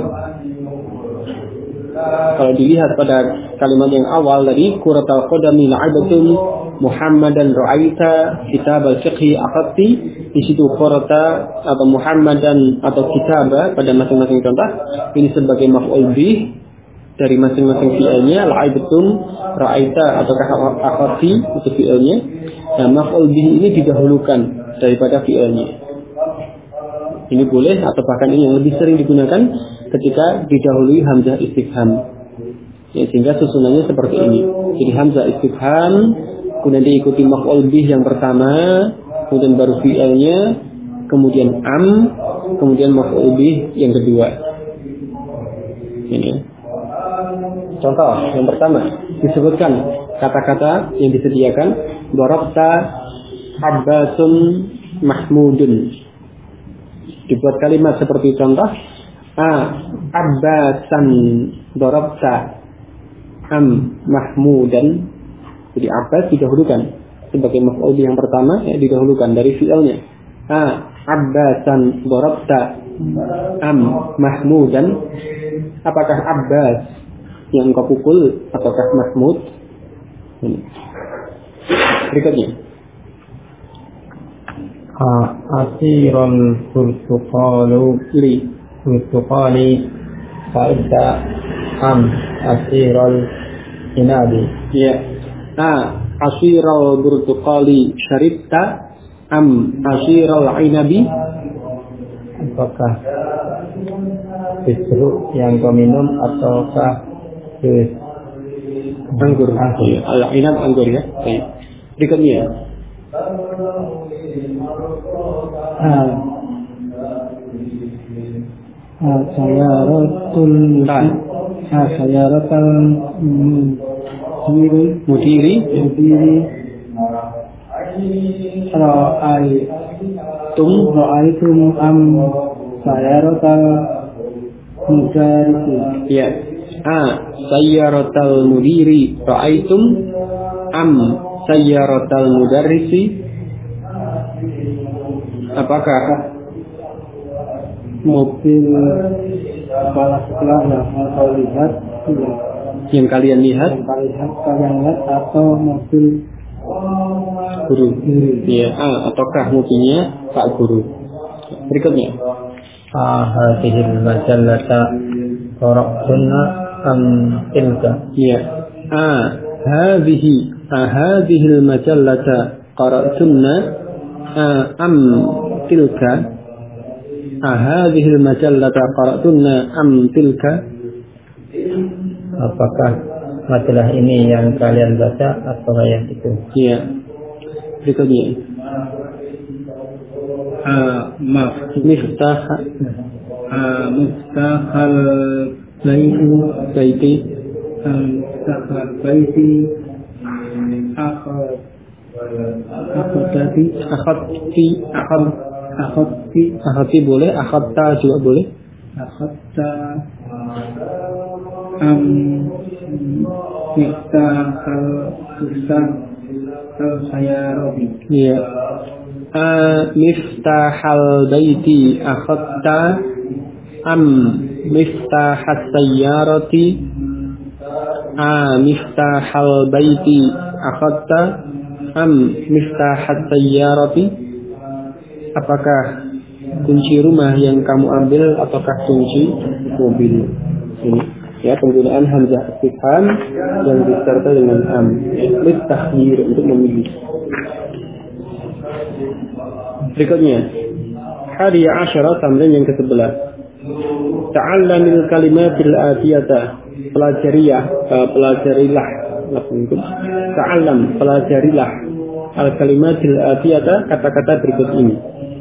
kalau dilihat pada kalimat yang awal tadi, quratal qadami la'ibatun Muhammadan ra'aita kitab al-fiqhi akhadti, di situ qurata atau Muhammadan atau kitaba pada masing-masing contoh ini sebagai maf'ul bih dari masing-masing fi'ilnya, la'ibatun ra'aita ataukah akhadti itu fi'ilnya. Nah, maf'ul bih ini didahulukan daripada fi'ilnya. Ini boleh atau bahkan ini yang lebih sering digunakan ketika didahului hamzah istifham. Ya, sehingga susunannya seperti ini. Jadi hamzah istifham, kemudian diikuti maf'ul bih yang pertama, kemudian baru fi'ilnya, kemudian am, kemudian maf'ul bih yang kedua. Ini. Contoh yang pertama, disebutkan kata-kata yang disediakan, darabta Abbasun Mahmudun. Dibuat kalimat seperti contoh, Abbasan darabta am Mahmudan. Jadi Abbas didahulukan sebagai maf'ul yang pertama, ya, didahulukan dari fi'ilnya. Abbasan darabta am Mahmudan. Apakah Abbas yang kau pukul ataukah Mahmud? Ini. Berikutnya, asirul burtuqali fa'idda am asirul inabi. Ya. Asirul burtuqali syaribta am asirul inabi. Apakah jeruk yang kau minum ataukah anggur? Al-inab anggur, ya. Baik. Berikutnya, sayaratul mudiri ra'aitum am sayaratul mudarisi. Ya. Sayyaratal mudiri ra'aitum am sayyaratal mudarrisi. Apakah mobil kepala sekolah yang kalian lihat atau mobil guru? Ya, ataukah mobilnya Pak Guru? Berikutnya, hadhil majallata qara'tunna am tilka. Ya, hadhil majallata qara'tunna am tilka. Hadhil majallata qara'tunna am tilka. Apakah majalah ini yang kalian baca atau yang itu? Ya. Berikutnya, miftahal baiti akhadti boleh, akhadta juga boleh. Akhadta miftahal sayarati. Ya. Miftahal baiti akhadta am miftahas sayyarati. Miftahal baiti akhadta am miftahas sayyarati. apakah kunci rumah yang kamu ambil ataukah kunci mobil? Ini ya penggunaan hamzah istifham yang disertai dengan am, litakhyir, untuk memilih. Berikutnya hadiya asyara, tamrin yang ke-11. Ta'allamil kalimatil atiyata, pelajarilah. Ta'allam, pelajarilah al kalimatil atiyata, kata-kata berikut ini.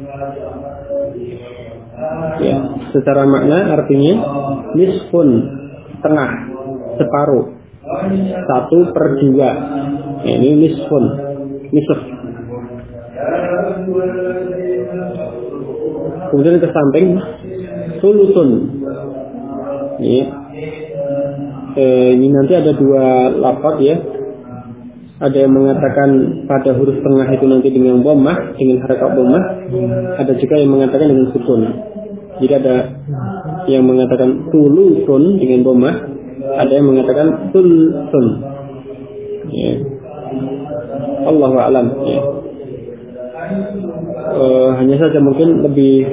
Ya, secara makna artinya nisfun, setengah, separuh, 1/2. Ya, ini nisfun, nisf. Kemudian ke samping sulusun. Ya. Ini nanti ada dua lafaz ya. Ada yang mengatakan pada huruf tengah itu nanti dengan dhammah, dengan harakat dhammah. Ada juga yang mengatakan dengan sukun. Jadi ada yang mengatakan tulusun dengan dhammah, ada yang mengatakan tulsun. Ya. Allahu a'lam. Ya. Hanya saja mungkin lebih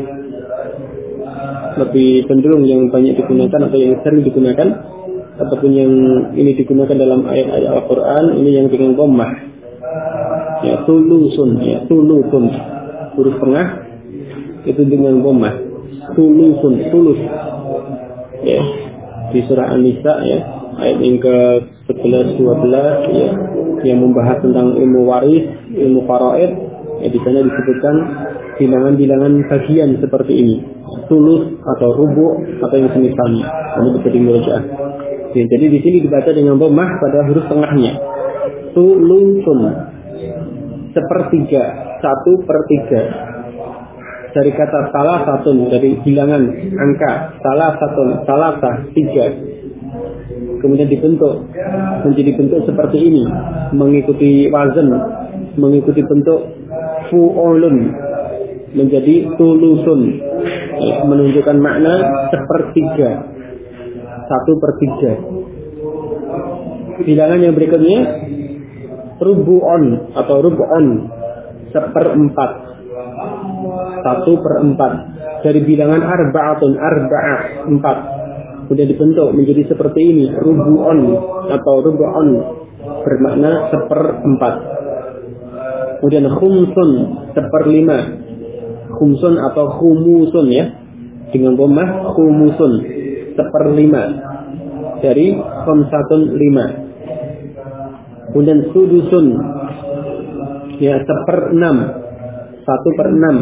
cenderung yang banyak digunakan atau yang sering digunakan ataupun yang ini digunakan dalam ayat-ayat Al-Quran ini yang dengan dhammah. Ya, tulusun, ya, tulusun. Huruf tengah itu dengan dhammah. Tulusun, tulus. Ya, di surah An-Nisa ya, ayat yang ke-11 12 ya, yang membahas tentang ilmu waris, ilmu faraid. Ya, di sana disebutkan bilangan-bilangan bagian seperti ini, tulus atau rubu' atau yang semisalnya. Ini bisa dimurojaah. Ya, jadi di sini dibaca dengan dhammah pada huruf tengahnya. Tulusun, 1/3, 1/3. Dari kata salah satun, dari bilangan angka salah satun, salasah, 3. Kemudian dibentuk menjadi bentuk seperti ini, mengikuti wazan, mengikuti bentuk fu'ulun, menjadi tulusun, menunjukkan makna 1/3, 1/3. Bilangan yang berikutnya rubu'on atau rub'on, 1/4, 1/4. Dari bilangan arba'atun, arba'ah, 4. Kemudian dibentuk menjadi seperti ini, rubu'on atau rub'on, bermakna 1/4. Kemudian khumsun, 1/5. Khumsun atau khumusun ya, dengan dhammah khumusun, 1/5. Dari khamsatun, 5. Kemudian sudusun ya, 1/6, 1/6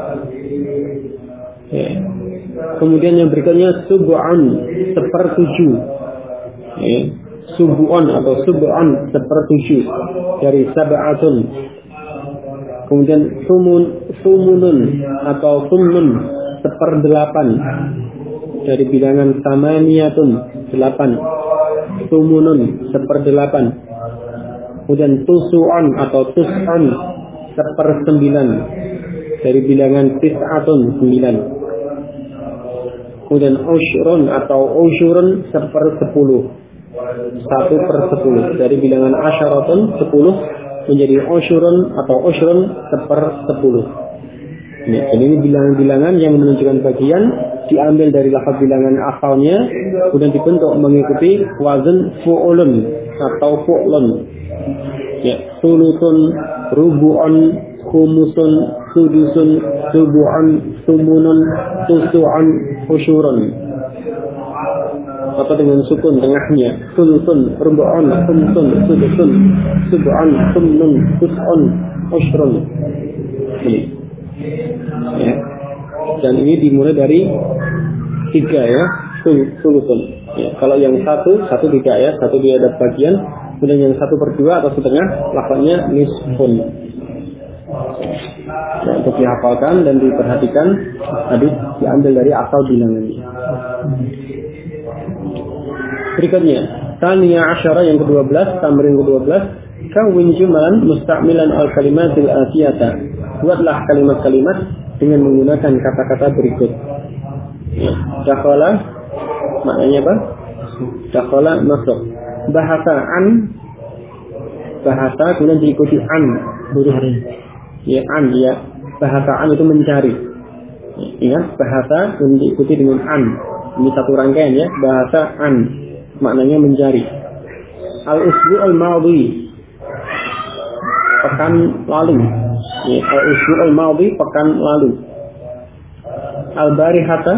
ya. Kemudian yang berikutnya sub'an, 1/7 ya. Sub'an atau sub'an, 1/7 dari sab'atun. Kemudian sumunun atau sumnun, 1/8 dari bilangan samaniyatun, 8. Sumunun, 1/8. Kemudian tusu'an atau tus'an, 1/9 dari bilangan tis'atun, 9. Kemudian usyrun atau usyurun, 1/10, 1/10 dari bilangan asyaratun, 10 menjadi usyurun atau usyrun, 1/10. Ya, jadi ini bilangan-bilangan yang menunjukkan bagian diambil dari lafaz bilangan asalnya, kemudian dibentuk mengikuti wazan fu'ulun atau fu'lun. Ya, sulusun, rubu'un, khumusun, sudusun, subu'un, sumunun, tusu'un, usyurun. Atau dengan sukun tengahnya, sulusun, rubu'un, khumusun, sudusun, subu'un, sumnun, tus'un, usyrun. Ini. Ya. Dan ini dimulai dari 3 ya, sulusun. Ya, kalau yang satu tidak ya, satu dia ada bagian. Kemudian yang 1/2 atau setengah, lafaznya nisfun. Ya, untuk dihafalkan dan diperhatikan, hadis diambil dari asal bilangannya. Berikutnya, Taniya asyara yang ke-12, tamrin ke-12, kawin jumalan musta'milan al-kalimatil atiyata. Buatlah kalimat-kalimat dengan menggunakan kata-kata berikut. Ya, dakhala maknanya apa? Dakhala masuk. Bahasa an, bahasa kemudian diikuti an, huruf ya, an ya, Bahasa an itu mencari. Ingat, bahasa diikuti dengan an. Ini satu rangkaian ya, bahasa an. Maknanya mencari. Al-usbu'ul madhi, pekan lalu. Ya, al-usbu'ul madhi, pekan lalu. Al-barihata,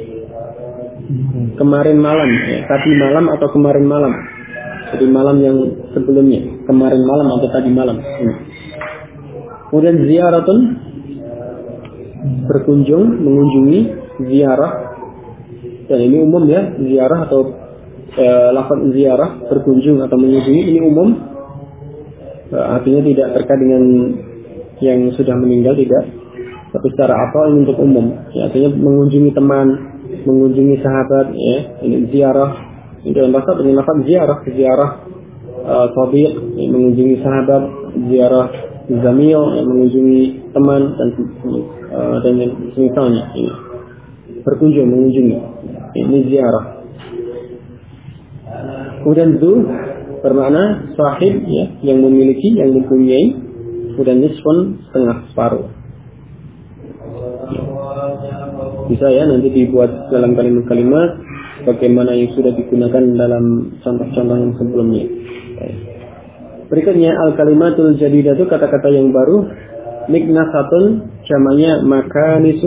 kemarin malam, ya, tadi malam atau kemarin malam. Jadi malam yang sebelumnya, kemarin malam atau tadi malam. Kemudian ziyaratun, berkunjung, mengunjungi, ziarah. Dan ini umum ya, ziarah atau lafaz ziarah, berkunjung atau mengunjungi, ini umum. Artinya tidak terkait dengan yang sudah meninggal, tidak. Tapi secara apa ini untuk umum. Ya, artinya mengunjungi teman, mengunjungi sahabat, ya, ini ziarah. Ini dalam bahasa dengan lafaz ziarah, ziarah sadiq, ya, mengunjungi sahabat, ziarah zamil, ya, mengunjungi teman dan yang semisalnya. Ini berkunjung, mengunjungi. Ini ziarah. Kemudian zu bermakna sahib, ya, yang memiliki, yang mempunyai. Kemudian nisfun, setengah, separuh. Bisa ya nanti dibuat dalam kalimat-kalimat bagaimana yang sudah digunakan dalam contoh-contoh yang sebelumnya. Berikutnya al-kalimatul jadidah itu kata-kata yang baru. Miknasatun, jamaknya makanisu,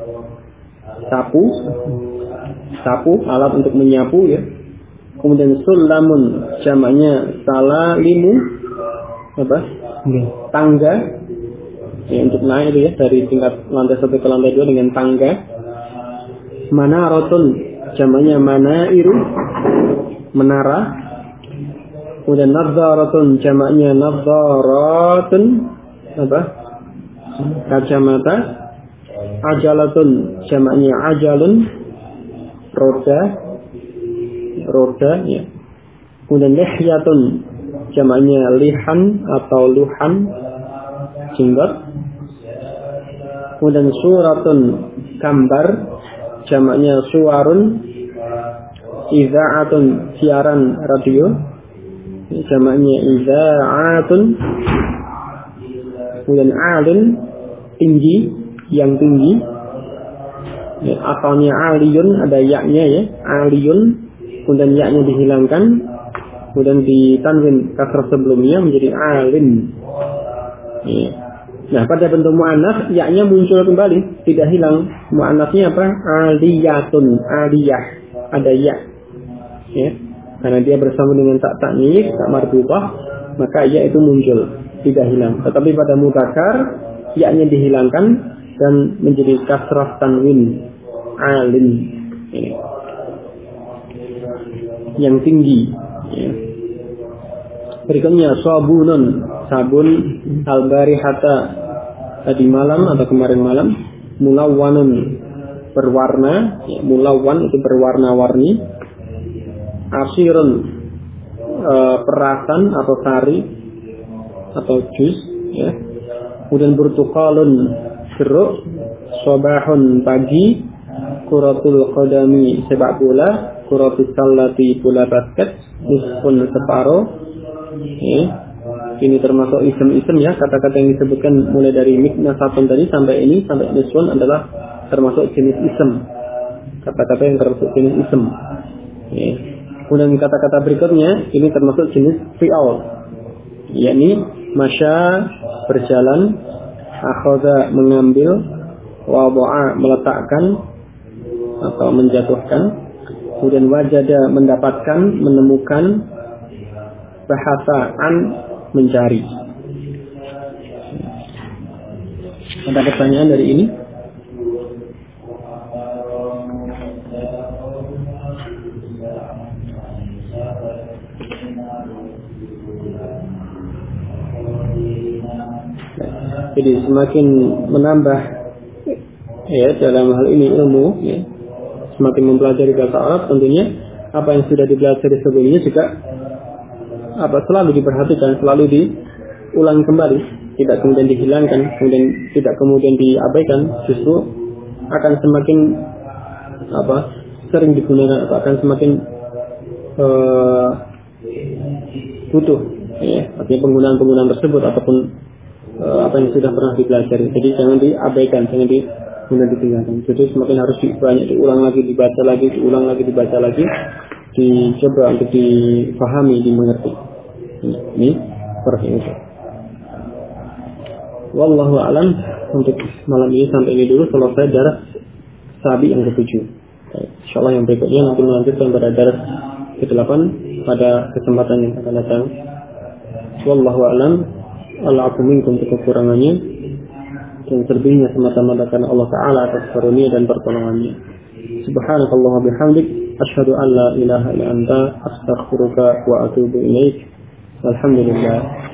sapu, alat untuk menyapu ya. Kemudian sulamun, jamaknya salalimu, apa? Tangga, ya, untuk naik itu ya, dari tingkat lantai 1 ke lantai 2 dengan tangga. Manarotun, jamaknya manairu, menara. Kemudian nadzaratun, jamaknya nadzaratun, apa? Kacamata. Ajalatun, jamaknya ajalun, roda ya. Kemudian lihyatun, jamaknya lihan atau luhan, jenggot. Kemudian suratun, gambar, jamaknya suwarun. Idza'atun, siaran radio, jamaknya idza'atun. Kemudian alin, tinggi, yang tinggi ya, asalnya aliyun, ada yaknya ya, aliyun. Kemudian yaknya dihilangkan, kemudian ditanwin kasrah sebelumnya menjadi alin ya. Nah pada bentuk mu'annas yaknya muncul kembali, tidak hilang. Mu'annasnya apa? Aliyatun, aliyah, ada yak ya. Karena dia bersama dengan tak ta'nis, tak marbutah, maka ya itu muncul, tidak hilang. Tetapi pada mudzakkar yaknya dihilangkan dan menjadi kasrah tanwin, alin ya. Yang tinggi ya. Berikutnya sabunun, sabun. Al-barihata, tadi malam atau kemarin malam. Mulawwanun, berwarna ya. Mulawwan itu berwarna-warni. Asirun, perasan atau sari atau jus ya. Kemudian burtuqalun, jeruk. Sobahun, pagi. Kuratul qadami, sepak bola. Kuratul salati, bola basket. Nisfun, separuh ya. Ini termasuk isem-isem ya. Kata-kata yang disebutkan mulai dari miknasatun tadi sampai ini, sampai nisfun adalah termasuk jenis isem. Kata-kata yang termasuk jenis isem ya. Kemudian kata-kata berikutnya ini termasuk jenis fi'al, yakni masya, berjalan. Akhadha, mengambil. Wada'a, meletakkan atau menjatuhkan. Kemudian wajada, mendapatkan, menemukan. Bahasa, an, mencari. Ada pertanyaan dari ini? Jadi semakin menambah ya dalam hal ini ilmu ya, semakin mempelajari bahasa Arab tentunya apa yang sudah dipelajari sebelumnya juga selalu diperhatikan, selalu diulang kembali, tidak kemudian dihilangkan, kemudian tidak kemudian diabaikan, justru akan semakin sering digunakan, akan semakin butuh ya, artinya penggunaan tersebut ataupun apa yang sudah pernah dipelajari. Jadi jangan diabaikan, jangan mudah ditinggalkan. Jadi semakin harus banyak diulang lagi, dibaca lagi, diulang lagi, dibaca lagi, dicoba untuk dipahami, dimengerti. Ini seperti itu. Wallahu a'lam. Untuk malam ini sampai ini dulu. Selesai daras sabi yang ke-7. Insyaallah yang berikutnya nanti melanjutkan pada daras ke-8 pada kesempatan yang akan datang. Wallahu a'lam. Al'afu minkum kekurangannya dan selebihnya semata-mata karena Allah Ta'ala atas karunia dan pertolongannya. Subhanakallah bihamdik asyhadu an la ilaha illa anta astaghfiruka wa atubu ilaik. Alhamdulillah.